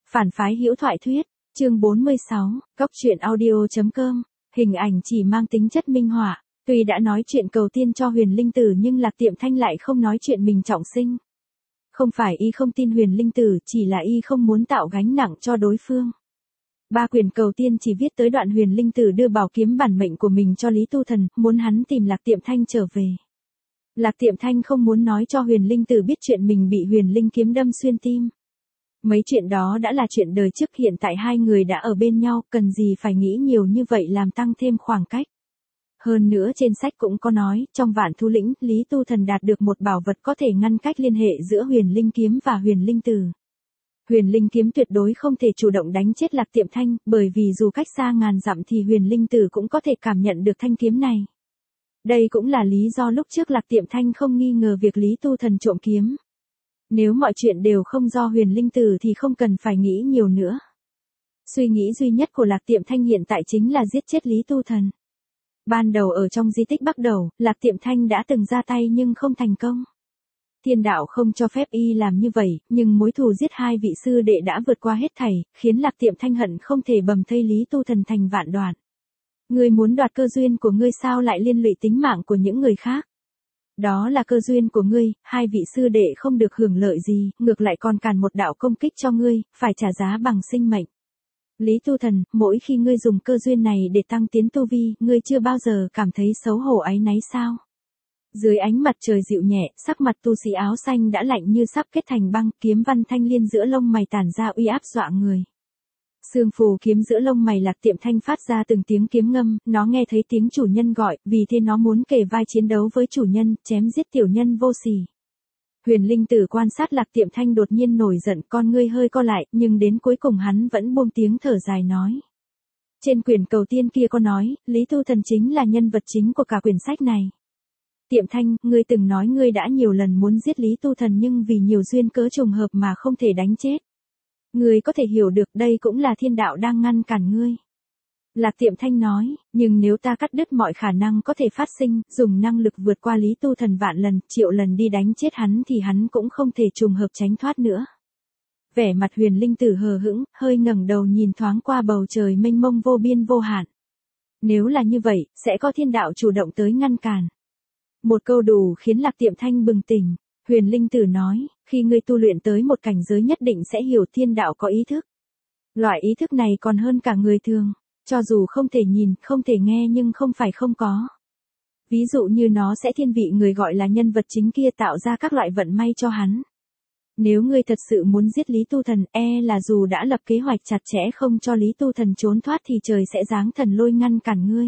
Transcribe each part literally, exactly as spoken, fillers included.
Phản phái hữu thoại thuyết, chương bốn mươi sáu, góc truyện audio.com, hình ảnh chỉ mang tính chất minh họa. Tuy đã nói chuyện cầu tiên cho Huyền Linh Tử nhưng Lạc Tiệm Thanh lại không nói chuyện mình trọng sinh. Không phải y không tin Huyền Linh Tử, chỉ là y không muốn tạo gánh nặng cho đối phương. Ba quyển cầu tiên chỉ viết tới đoạn Huyền Linh Tử đưa bảo kiếm bản mệnh của mình cho Lý Tu Thần, muốn hắn tìm Lạc Tiệm Thanh trở về. Lạc Tiệm Thanh không muốn nói cho Huyền Linh Tử biết chuyện mình bị Huyền Linh kiếm đâm xuyên tim. Mấy chuyện đó đã là chuyện đời trước, hiện tại hai người đã ở bên nhau, cần gì phải nghĩ nhiều như vậy làm tăng thêm khoảng cách. Hơn nữa trên sách cũng có nói, trong Vạn Thú Lĩnh, Lý Tu Thần đạt được một bảo vật có thể ngăn cách liên hệ giữa Huyền Linh kiếm và Huyền Linh Tử. Huyền Linh kiếm tuyệt đối không thể chủ động đánh chết Lạc Tiệm Thanh, bởi vì dù cách xa ngàn dặm thì Huyền Linh Tử cũng có thể cảm nhận được thanh kiếm này. Đây cũng là lý do lúc trước Lạc Tiệm Thanh không nghi ngờ việc Lý Tu Thần trộm kiếm. Nếu mọi chuyện đều không do Huyền Linh Tử thì không cần phải nghĩ nhiều nữa. Suy nghĩ duy nhất của Lạc Tiệm Thanh hiện tại chính là giết chết Lý Tu Thần. Ban đầu ở trong di tích Bắc Đầu, Lạc Tiệm Thanh đã từng ra tay nhưng không thành công. Thiên đạo không cho phép y làm như vậy, nhưng mối thù giết hai vị sư đệ đã vượt qua hết thảy, khiến Lạc Tiệm Thanh hận không thể bầm thây Lý Tu Thần thành vạn đoạn. Ngươi muốn đoạt cơ duyên của ngươi sao lại liên lụy tính mạng của những người khác? Đó là cơ duyên của ngươi, hai vị sư đệ không được hưởng lợi gì, ngược lại còn cản một đạo công kích cho ngươi, phải trả giá bằng sinh mệnh. Lý Tu Thần, mỗi khi ngươi dùng cơ duyên này để tăng tiến tu vi, ngươi chưa bao giờ cảm thấy xấu hổ áy náy sao? Dưới ánh mặt trời dịu nhẹ, sắc mặt tu sĩ áo xanh đã lạnh như sắp kết thành băng, kiếm văn thanh liên giữa lông mày tản ra uy áp dọa người. Sương phù kiếm giữa lông mày Lạc Tiệm Thanh phát ra từng tiếng kiếm ngâm, nó nghe thấy tiếng chủ nhân gọi, vì thế nó muốn kề vai chiến đấu với chủ nhân, chém giết tiểu nhân vô sỉ. Huyền Linh Tử quan sát Lạc Tiệm Thanh đột nhiên nổi giận, con ngươi hơi co lại, nhưng đến cuối cùng hắn vẫn buông tiếng thở dài nói. Trên quyển cầu tiên kia có nói, Lý Tu Thần chính là nhân vật chính của cả quyển sách này. Tiệm Thanh, ngươi từng nói ngươi đã nhiều lần muốn giết Lý Tu Thần nhưng vì nhiều duyên cớ trùng hợp mà không thể đánh chết. Ngươi có thể hiểu được đây cũng là thiên đạo đang ngăn cản ngươi. Lạc Tiệm Thanh nói, nhưng nếu ta cắt đứt mọi khả năng có thể phát sinh, dùng năng lực vượt qua Lý Tu Thần vạn lần, triệu lần đi đánh chết hắn thì hắn cũng không thể trùng hợp tránh thoát nữa. Vẻ mặt Huyền Linh Tử hờ hững, hơi ngẩng đầu nhìn thoáng qua bầu trời mênh mông vô biên vô hạn. Nếu là như vậy, sẽ có thiên đạo chủ động tới ngăn cản. Một câu đủ khiến Lạc Tiệm Thanh bừng tỉnh. Huyền Linh Tử nói, khi ngươi tu luyện tới một cảnh giới nhất định sẽ hiểu thiên đạo có ý thức. Loại ý thức này còn hơn cả người thường, cho dù không thể nhìn, không thể nghe nhưng không phải không có. Ví dụ như nó sẽ thiên vị người gọi là nhân vật chính kia tạo ra các loại vận may cho hắn. Nếu ngươi thật sự muốn giết Lý Tu Thần, e là dù đã lập kế hoạch chặt chẽ không cho Lý Tu Thần trốn thoát thì trời sẽ giáng thần lôi ngăn cản ngươi.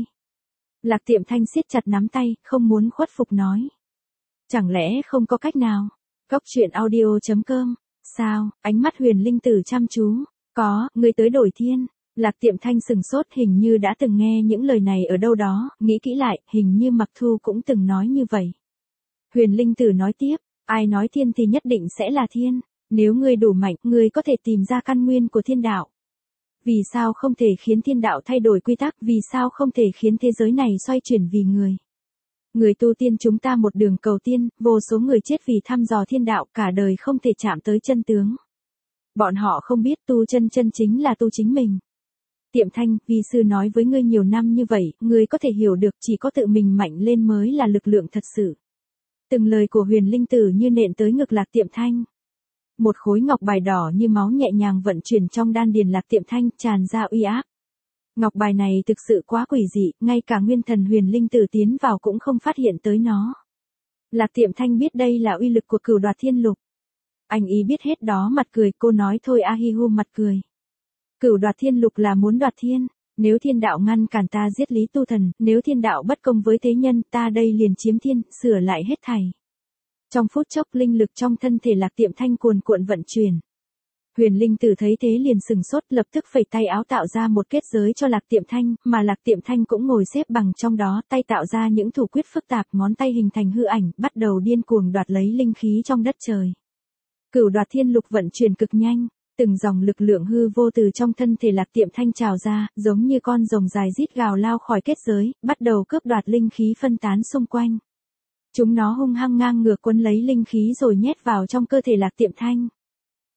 Lạc Tiệm Thanh siết chặt nắm tay, không muốn khuất phục nói. Chẳng lẽ không có cách nào? Góc truyện audio.com. Sao? Ánh mắt Huyền Linh Tử chăm chú. Có, ngươi tới đổi thiên. Lạc Tiệm Thanh sừng sốt, hình như đã từng nghe những lời này ở đâu đó, nghĩ kỹ lại, hình như Mặc Thu cũng từng nói như vậy. Huyền Linh Tử nói tiếp, ai nói thiên thì nhất định sẽ là thiên. Nếu ngươi đủ mạnh, ngươi có thể tìm ra căn nguyên của thiên đạo. Vì sao không thể khiến thiên đạo thay đổi quy tắc, vì sao không thể khiến thế giới này xoay chuyển vì người? Người tu tiên chúng ta một đường cầu tiên, vô số người chết vì thăm dò thiên đạo, cả đời không thể chạm tới chân tướng. Bọn họ không biết tu chân chân chính là tu chính mình. Tiệm Thanh, vi sư nói với ngươi nhiều năm như vậy, ngươi có thể hiểu được chỉ có tự mình mạnh lên mới là lực lượng thật sự. Từng lời của Huyền Linh Tử như nện tới ngực Lạc Tiệm Thanh. Một khối ngọc bài đỏ như máu nhẹ nhàng vận chuyển trong đan điền Lạc Tiệm Thanh, tràn ra uy áp. Ngọc bài này thực sự quá quỷ dị, ngay cả nguyên thần Huyền Linh Tử tiến vào cũng không phát hiện tới nó. Lạc Tiệm Thanh biết đây là uy lực của Cửu Đoạt Thiên Lục. Anh ý biết hết đó, mặt cười, cô nói thôi Ahihu mặt cười. Cửu Đoạt Thiên Lục là muốn đoạt thiên, nếu thiên đạo ngăn cản ta giết Lý Tu Thần, nếu thiên đạo bất công với thế nhân, ta đây liền chiếm thiên, sửa lại hết thảy. Trong phút chốc linh lực trong thân thể Lạc Tiệm Thanh cuồn cuộn vận chuyển. Huyền Linh Tử thấy thế liền sừng sốt, lập tức phẩy tay áo tạo ra một kết giới cho Lạc Tiệm Thanh, mà Lạc Tiệm Thanh cũng ngồi xếp bằng trong đó, tay tạo ra những thủ quyết phức tạp, ngón tay hình thành hư ảnh, bắt đầu điên cuồng đoạt lấy linh khí trong đất trời. Cửu Đoạt Thiên Lục vận chuyển cực nhanh, từng dòng lực lượng hư vô từ trong thân thể Lạc Tiệm Thanh trào ra, giống như con rồng dài rít gào lao khỏi kết giới, bắt đầu cướp đoạt linh khí phân tán xung quanh. Chúng nó hung hăng ngang ngược quấn lấy linh khí rồi nhét vào trong cơ thể Lạc Tiệm Thanh.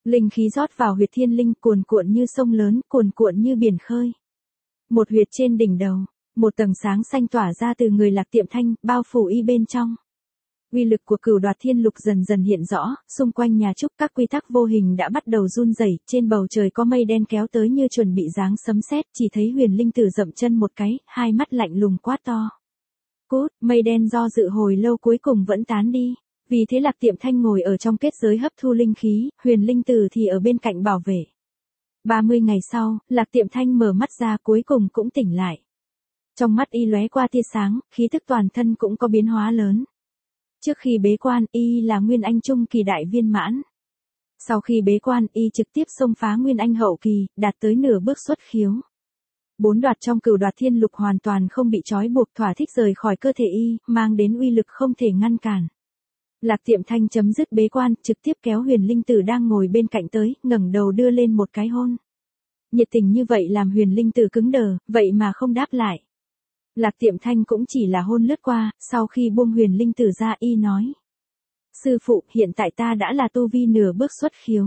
Linh khí rót vào huyệt thiên linh cuồn cuộn như sông lớn, cuồn cuộn như biển khơi. Một huyệt trên đỉnh đầu, một tầng sáng xanh tỏa ra từ người Lạc Tiệm Thanh, bao phủ y bên trong. Uy lực của Cửu Đoạt Thiên Lục dần dần hiện rõ, xung quanh nhà trúc các quy tắc vô hình đã bắt đầu run rẩy, trên bầu trời có mây đen kéo tới như chuẩn bị giáng sấm sét, chỉ thấy Huyền Linh Tử dậm chân một cái, hai mắt lạnh lùng quát to. Cút, mây đen do dự hồi lâu cuối cùng vẫn tán đi. Vì thế Lạc Tiệm Thanh ngồi ở trong kết giới hấp thu linh khí, Huyền Linh Tử thì ở bên cạnh bảo vệ. ba mươi ngày sau, Lạc Tiệm Thanh mở mắt ra cuối cùng cũng tỉnh lại. Trong mắt y lóe qua tia sáng, khí tức toàn thân cũng có biến hóa lớn. Trước khi bế quan, y là Nguyên Anh Trung kỳ đại viên mãn. Sau khi bế quan, y trực tiếp xông phá Nguyên Anh hậu kỳ, đạt tới nửa bước xuất khiếu. Bốn đoạt trong Cửu Đoạt Thiên Lục hoàn toàn không bị trói buộc, thỏa thích rời khỏi cơ thể y, mang đến uy lực không thể ngăn cản. Lạc Tiệm Thanh chấm dứt bế quan, trực tiếp kéo Huyền Linh Tử đang ngồi bên cạnh tới, ngẩng đầu đưa lên một cái hôn. Nhiệt tình như vậy làm Huyền Linh Tử cứng đờ, vậy mà không đáp lại. Lạc Tiệm Thanh cũng chỉ là hôn lướt qua, sau khi buông Huyền Linh Tử ra y nói. Sư phụ, hiện tại ta đã là tu vi nửa bước xuất khiếu.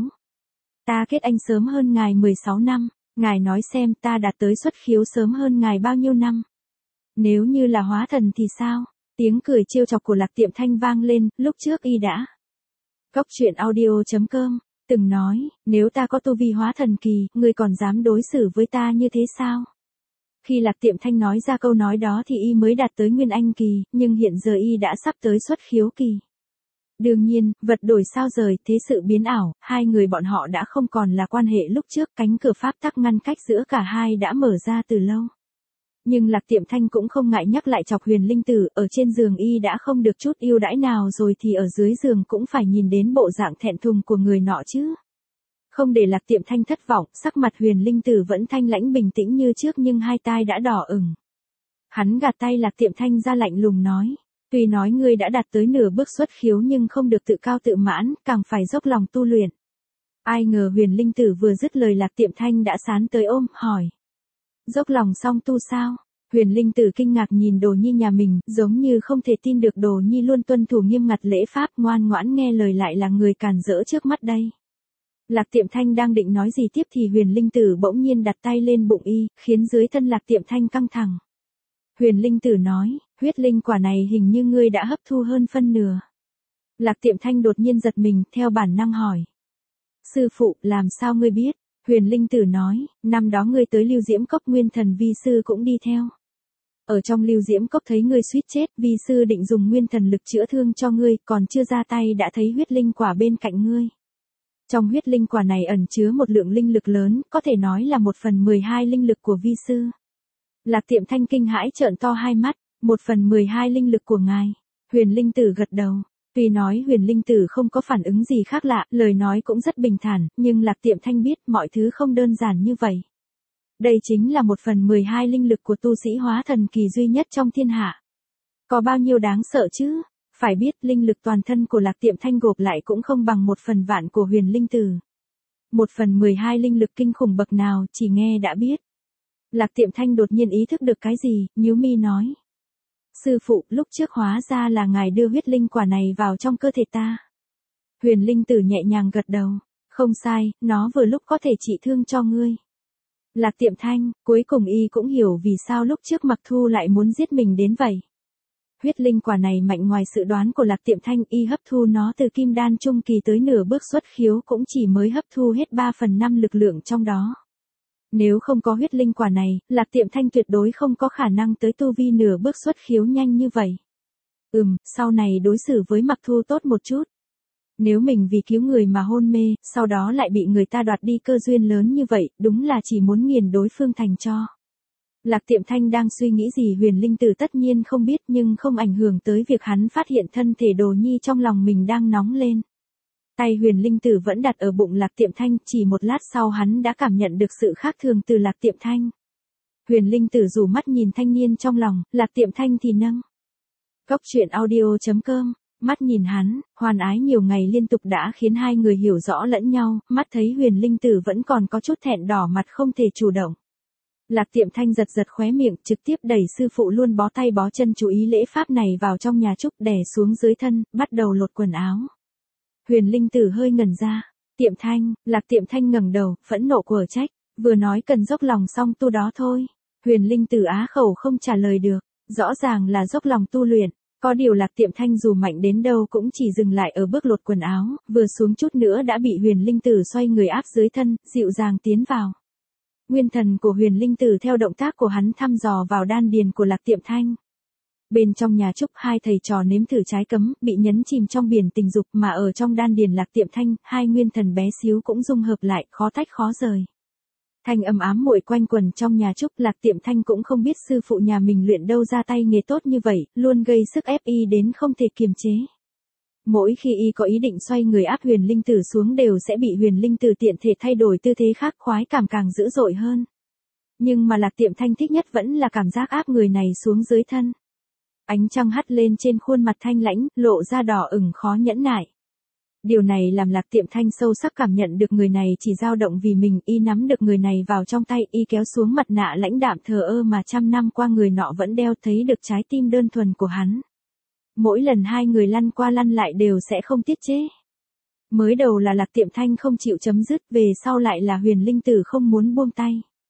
Ta kết anh sớm hơn ngài mười sáu năm, ngài nói xem ta đạt tới xuất khiếu sớm hơn ngài bao nhiêu năm. Nếu như là hóa thần thì sao? Tiếng cười trêu chọc của Lạc Tiệm Thanh vang lên, lúc trước y đã. Cốc truyện audio chấm com, từng nói, nếu ta có tu vi hóa thần kỳ, ngươi còn dám đối xử với ta như thế sao? Khi Lạc Tiệm Thanh nói ra câu nói đó thì y mới đạt tới Nguyên Anh kỳ, nhưng hiện giờ y đã sắp tới xuất khiếu kỳ. Đương nhiên, vật đổi sao rời, thế sự biến ảo, hai người bọn họ đã không còn là quan hệ lúc trước, cánh cửa pháp tắc ngăn cách giữa cả hai đã mở ra từ lâu. Nhưng Lạc Tiệm Thanh cũng không ngại nhắc lại chọc Huyền Linh Tử, ở trên giường y đã không được chút ưu đãi nào rồi thì ở dưới giường cũng phải nhìn đến bộ dạng thẹn thùng của người nọ chứ. Không để Lạc Tiệm Thanh thất vọng, sắc mặt Huyền Linh Tử vẫn thanh lãnh bình tĩnh như trước nhưng hai tai đã đỏ ửng. Hắn gạt tay Lạc Tiệm Thanh ra lạnh lùng nói, tuy nói ngươi đã đạt tới nửa bước xuất khiếu nhưng không được tự cao tự mãn, càng phải dốc lòng tu luyện. Ai ngờ Huyền Linh Tử vừa dứt lời Lạc Tiệm Thanh đã sán tới ôm, hỏi. Dốc lòng song tu sao? Huyền Linh Tử kinh ngạc nhìn Đồ Nhi nhà mình, giống như không thể tin được Đồ Nhi luôn tuân thủ nghiêm ngặt lễ pháp, ngoan ngoãn nghe lời lại là người càn rỡ trước mắt đây. Lạc Tiệm Thanh đang định nói gì tiếp thì Huyền Linh Tử bỗng nhiên đặt tay lên bụng y, khiến dưới thân Lạc Tiệm Thanh căng thẳng. Huyền Linh Tử nói, huyết linh quả này hình như ngươi đã hấp thu hơn phân nửa. Lạc Tiệm Thanh đột nhiên giật mình, theo bản năng hỏi. Sư phụ, làm sao ngươi biết? Huyền Linh Tử nói, năm đó ngươi tới Lưu Diễm Cốc Nguyên Thần vi sư cũng đi theo. Ở trong Lưu Diễm Cốc thấy ngươi suýt chết, vi sư định dùng Nguyên Thần lực chữa thương cho ngươi, còn chưa ra tay đã thấy huyết linh quả bên cạnh ngươi. Trong huyết linh quả này ẩn chứa một lượng linh lực lớn, có thể nói là một phần mười hai linh lực của vi sư. Lạc Tiệm Thanh kinh hãi trợn to hai mắt, một phần mười hai linh lực của ngài. Huyền Linh Tử gật đầu. Tuy nói Huyền Linh Tử không có phản ứng gì khác lạ, lời nói cũng rất bình thản, nhưng Lạc Tiệm Thanh biết mọi thứ không đơn giản như vậy. Đây chính là một phần mười hai linh lực của tu sĩ hóa thần kỳ duy nhất trong thiên hạ. Có bao nhiêu đáng sợ chứ? Phải biết linh lực toàn thân của Lạc Tiệm Thanh gộp lại cũng không bằng một phần vạn của Huyền Linh Tử. Một phần mười hai linh lực kinh khủng bậc nào chỉ nghe đã biết. Lạc Tiệm Thanh đột nhiên ý thức được cái gì, nhíu mi nói. Sư phụ, lúc trước hóa ra là ngài đưa huyết linh quả này vào trong cơ thể ta. Huyền Linh Tử nhẹ nhàng gật đầu. Không sai, nó vừa lúc có thể trị thương cho ngươi. Lạc Tiệm Thanh, cuối cùng y cũng hiểu vì sao lúc trước Mặc Thu lại muốn giết mình đến vậy. Huyết linh quả này mạnh ngoài sự đoán của Lạc Tiệm Thanh, y hấp thu nó từ kim đan trung kỳ tới nửa bước xuất khiếu cũng chỉ mới hấp thu hết ba phần năm lực lượng trong đó. Nếu không có huyết linh quả này, Lạc Tiệm Thanh tuyệt đối không có khả năng tới tu vi nửa bước xuất khiếu nhanh như vậy. Ừm, sau này đối xử với Mặc Thu tốt một chút. Nếu mình vì cứu người mà hôn mê, sau đó lại bị người ta đoạt đi cơ duyên lớn như vậy, đúng là chỉ muốn nghiền đối phương thành tro. Lạc Tiệm Thanh đang suy nghĩ gì Huyền Linh Tử tất nhiên không biết nhưng không ảnh hưởng tới việc hắn phát hiện thân thể Đồ Nhi trong lòng mình đang nóng lên. Tay Huyền Linh Tử vẫn đặt ở bụng Lạc Tiệm Thanh, chỉ một lát sau hắn đã cảm nhận được sự khác thường từ Lạc Tiệm Thanh. Huyền Linh Tử rủ mắt nhìn thanh niên trong lòng, Lạc Tiệm Thanh thì nâng. Cốc truyện audio chấm com, mắt nhìn hắn, hoan ái nhiều ngày liên tục đã khiến hai người hiểu rõ lẫn nhau, mắt thấy Huyền Linh Tử vẫn còn có chút thẹn đỏ mặt không thể chủ động. Lạc Tiệm Thanh giật giật khóe miệng, trực tiếp đẩy sư phụ luôn bó tay bó chân chú ý lễ pháp này vào trong nhà trúc, đè xuống dưới thân, bắt đầu lột quần áo. Huyền Linh Tử hơi ngẩn ra, Tiệm Thanh, Lạc Tiệm Thanh ngẩng đầu, phẫn nộ quở trách, vừa nói cần dốc lòng song tu đó thôi. Huyền Linh Tử á khẩu không trả lời được, rõ ràng là dốc lòng tu luyện, có điều Lạc Tiệm Thanh dù mạnh đến đâu cũng chỉ dừng lại ở bước lột quần áo, vừa xuống chút nữa đã bị Huyền Linh Tử xoay người áp dưới thân, dịu dàng tiến vào. Nguyên thần của Huyền Linh Tử theo động tác của hắn thăm dò vào đan điền của Lạc Tiệm Thanh. Bên trong nhà trúc hai thầy trò nếm thử trái cấm, bị nhấn chìm trong biển tình dục mà ở trong đan điền Lạc Tiệm Thanh, hai nguyên thần bé xíu cũng dung hợp lại, khó tách khó rời. Thanh âm ám muội quanh quần trong nhà trúc, Lạc Tiệm Thanh cũng không biết sư phụ nhà mình luyện đâu ra tay nghề tốt như vậy, luôn gây sức ép y đến không thể kiềm chế. Mỗi khi y có ý định xoay người áp Huyền Linh Tử xuống đều sẽ bị Huyền Linh Tử tiện thể thay đổi tư thế khác, khoái cảm càng dữ dội hơn. Nhưng mà Lạc Tiệm Thanh thích nhất vẫn là cảm giác áp người này xuống dưới thân. Ánh trăng hắt lên trên khuôn mặt thanh lãnh, lộ ra đỏ ửng khó nhẫn nại. Điều này làm Lạc Tiệm Thanh sâu sắc cảm nhận được người này chỉ dao động vì mình, y nắm được người này vào trong tay, y kéo xuống mặt nạ lãnh đạm thờ ơ mà trăm năm qua người nọ vẫn đeo, thấy được trái tim đơn thuần của hắn. Mỗi lần hai người lăn qua lăn lại đều sẽ không tiết chế. Mới đầu là Lạc Tiệm Thanh không chịu chấm dứt, về sau lại là Huyền Linh Tử không muốn buông tay.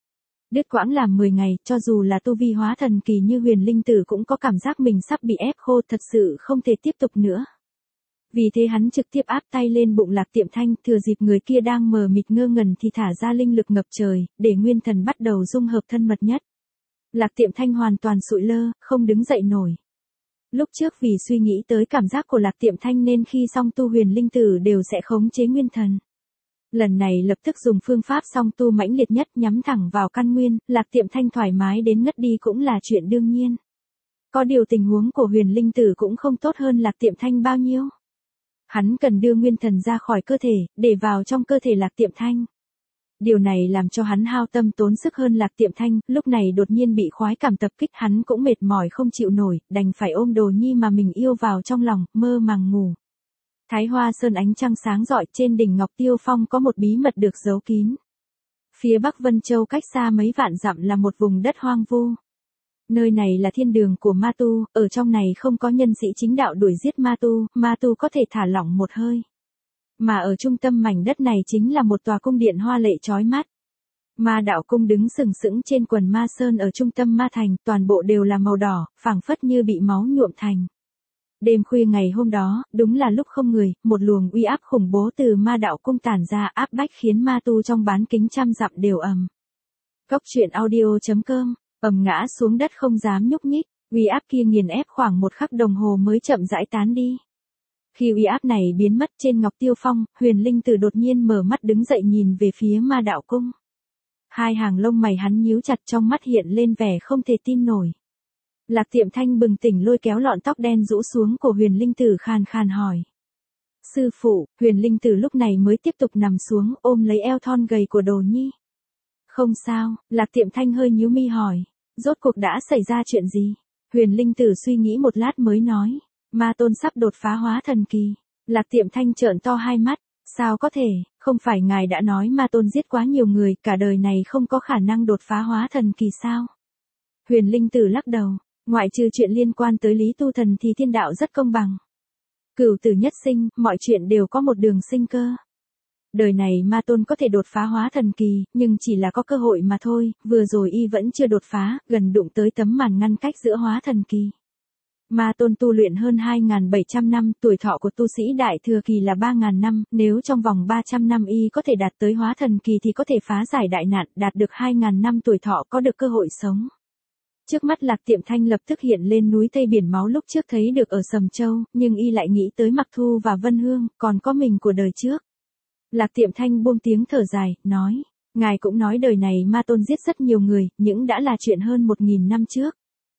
Đứt quãng làm mười ngày, cho dù là tu vi hóa thần kỳ như Huyền Linh Tử cũng có cảm giác mình sắp bị ép khô, thật sự không thể tiếp tục nữa. Vì thế hắn trực tiếp áp tay lên bụng Lạc Tiệm Thanh, thừa dịp người kia đang mờ mịt ngơ ngẩn thì thả ra linh lực ngập trời, để nguyên thần bắt đầu dung hợp thân mật nhất. Lạc Tiệm Thanh hoàn toàn sụi lơ, không đứng dậy nổi. Lúc trước vì suy nghĩ tới cảm giác của Lạc Tiệm Thanh nên khi song tu Huyền Linh Tử đều sẽ khống chế nguyên thần. Lần này lập tức dùng phương pháp song tu mãnh liệt nhất, nhắm thẳng vào căn nguyên, Lạc Tiệm Thanh thoải mái đến ngất đi cũng là chuyện đương nhiên. Có điều tình huống của Huyền Linh Tử cũng không tốt hơn Lạc Tiệm Thanh bao nhiêu. Hắn cần đưa nguyên thần ra khỏi cơ thể, để vào trong cơ thể Lạc Tiệm Thanh. Điều này làm cho hắn hao tâm tốn sức hơn Lạc Tiệm Thanh, lúc này đột nhiên bị khoái cảm tập kích, hắn cũng mệt mỏi không chịu nổi, đành phải ôm đồ nhi mà mình yêu vào trong lòng, mơ màng ngủ. Thái Hoa Sơn ánh trăng sáng rọi, trên đỉnh Ngọc Tiêu Phong có một bí mật được giấu kín. Phía Bắc Vân Châu cách xa mấy vạn dặm là một vùng đất hoang vu. Nơi này là thiên đường của ma tu, ở trong này không có nhân sĩ chính đạo đuổi giết ma tu, ma tu có thể thả lỏng một hơi. Mà ở trung tâm mảnh đất này chính là một tòa cung điện hoa lệ chói mắt. Ma đạo cung đứng sừng sững trên quần ma sơn ở trung tâm ma thành, toàn bộ đều là màu đỏ, phảng phất như bị máu nhuộm thành. Đêm khuya ngày hôm đó, đúng là lúc không người, một luồng uy áp khủng bố từ ma đạo cung tản ra, áp bách khiến ma tu trong bán kính trăm dặm đều ầm. Cốc truyện audio chấm com, ầm ngã xuống đất không dám nhúc nhích, uy áp kia nghiền ép khoảng một khắc đồng hồ mới chậm rãi tán đi. Khi uy áp này biến mất trên Ngọc Tiêu Phong, Huyền Linh Tử đột nhiên mở mắt đứng dậy nhìn về phía ma đạo cung. Hai hàng lông mày hắn nhíu chặt, trong mắt hiện lên vẻ không thể tin nổi. Lạc Tiệm Thanh bừng tỉnh lôi kéo lọn tóc đen rũ xuống của Huyền Linh Tử khàn khàn hỏi. Sư phụ, Huyền Linh Tử lúc này mới tiếp tục nằm xuống ôm lấy eo thon gầy của đồ nhi. Không sao, Lạc Tiệm Thanh hơi nhíu mi hỏi. Rốt cuộc đã xảy ra chuyện gì? Huyền Linh Tử suy nghĩ một lát mới nói. Ma tôn sắp đột phá hóa thần kỳ. Lạc Tiệm Thanh trợn to hai mắt. Sao có thể, không phải ngài đã nói ma tôn giết quá nhiều người, cả đời này không có khả năng đột phá hóa thần kỳ sao? Huyền Linh Tử lắc đầu. Ngoại trừ chuyện liên quan tới Lý Tu Thần thì thiên đạo rất công bằng. Cửu tử nhất sinh, mọi chuyện đều có một đường sinh cơ. Đời này ma tôn có thể đột phá hóa thần kỳ, nhưng chỉ là có cơ hội mà thôi, vừa rồi y vẫn chưa đột phá, gần đụng tới tấm màn ngăn cách giữa hóa thần kỳ. Ma tôn tu luyện hơn hai nghìn bảy trăm năm, tuổi thọ của tu sĩ đại thừa kỳ là ba nghìn năm, nếu trong vòng ba trăm năm y có thể đạt tới hóa thần kỳ thì có thể phá giải đại nạn, đạt được hai nghìn năm tuổi thọ có được cơ hội sống. Trước mắt Lạc Tiệm Thanh lập tức hiện lên núi Tây biển máu lúc trước thấy được ở Sầm Châu, nhưng y lại nghĩ tới Mặc Thu và Vân Hương, còn có mình của đời trước. Lạc Tiệm Thanh buông tiếng thở dài, nói, ngài cũng nói đời này ma tôn giết rất nhiều người, những đã là chuyện hơn một nghìn năm trước.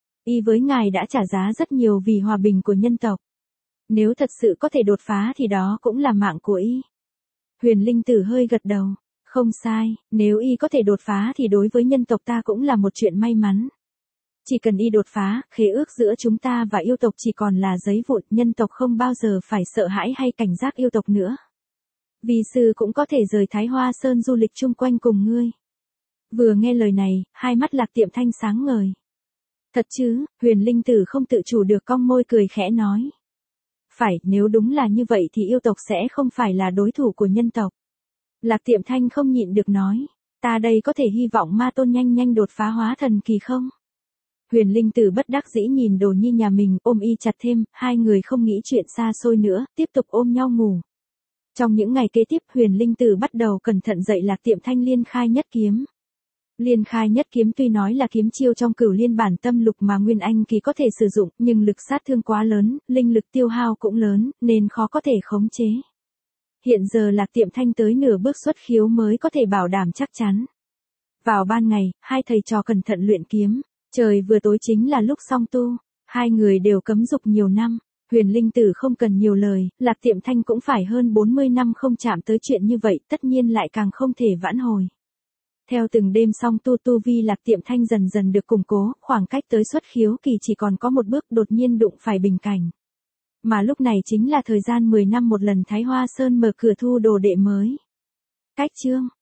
Y với ngài đã trả giá rất nhiều vì hòa bình của nhân tộc. Nếu thật sự có thể đột phá thì đó cũng là mạng của y. Huyền Linh Tử hơi gật đầu, không sai, nếu y có thể đột phá thì đối với nhân tộc ta cũng là một chuyện may mắn. Chỉ cần y đột phá, khế ước giữa chúng ta và yêu tộc chỉ còn là giấy vụn, nhân tộc không bao giờ phải sợ hãi hay cảnh giác yêu tộc nữa. Vi sư cũng có thể rời Thái Hoa Sơn du lịch chung quanh cùng ngươi. Vừa nghe lời này, hai mắt Lạc Tiệm Thanh sáng ngời. Thật chứ? Huyền Linh Tử không tự chủ được cong môi cười khẽ nói. Phải, nếu đúng là như vậy thì yêu tộc sẽ không phải là đối thủ của nhân tộc. Lạc Tiệm Thanh không nhịn được nói, ta đây có thể hy vọng ma tôn nhanh nhanh đột phá hóa thần kỳ không? Huyền Linh Tử bất đắc dĩ nhìn Đồ Nhi nhà mình, ôm y chặt thêm, hai người không nghĩ chuyện xa xôi nữa, tiếp tục ôm nhau ngủ. Trong những ngày kế tiếp, Huyền Linh Tử bắt đầu cẩn thận dạy Lạc Tiệm Thanh liên khai nhất kiếm. Liên khai nhất kiếm tuy nói là kiếm chiêu trong Cửu Liên bản tâm lục mà Nguyên Anh kỳ có thể sử dụng, nhưng lực sát thương quá lớn, linh lực tiêu hao cũng lớn, nên khó có thể khống chế. Hiện giờ Lạc Tiệm Thanh tới nửa bước xuất khiếu mới có thể bảo đảm chắc chắn. Vào ban ngày, hai thầy trò cẩn thận luyện kiếm, trời vừa tối chính là lúc song tu, hai người đều cấm dục nhiều năm. Huyền Linh Tử không cần nhiều lời, Lạc Tiệm Thanh cũng phải hơn bốn mươi năm không chạm tới chuyện như vậy, tất nhiên lại càng không thể vãn hồi. Theo từng đêm song tu tu vi Lạc Tiệm Thanh dần dần được củng cố, khoảng cách tới xuất khiếu kỳ chỉ còn có một bước, đột nhiên đụng phải bình cảnh. Mà lúc này chính là thời gian mười năm một lần Thái Hoa Sơn mở cửa thu đồ đệ mới. Cách chương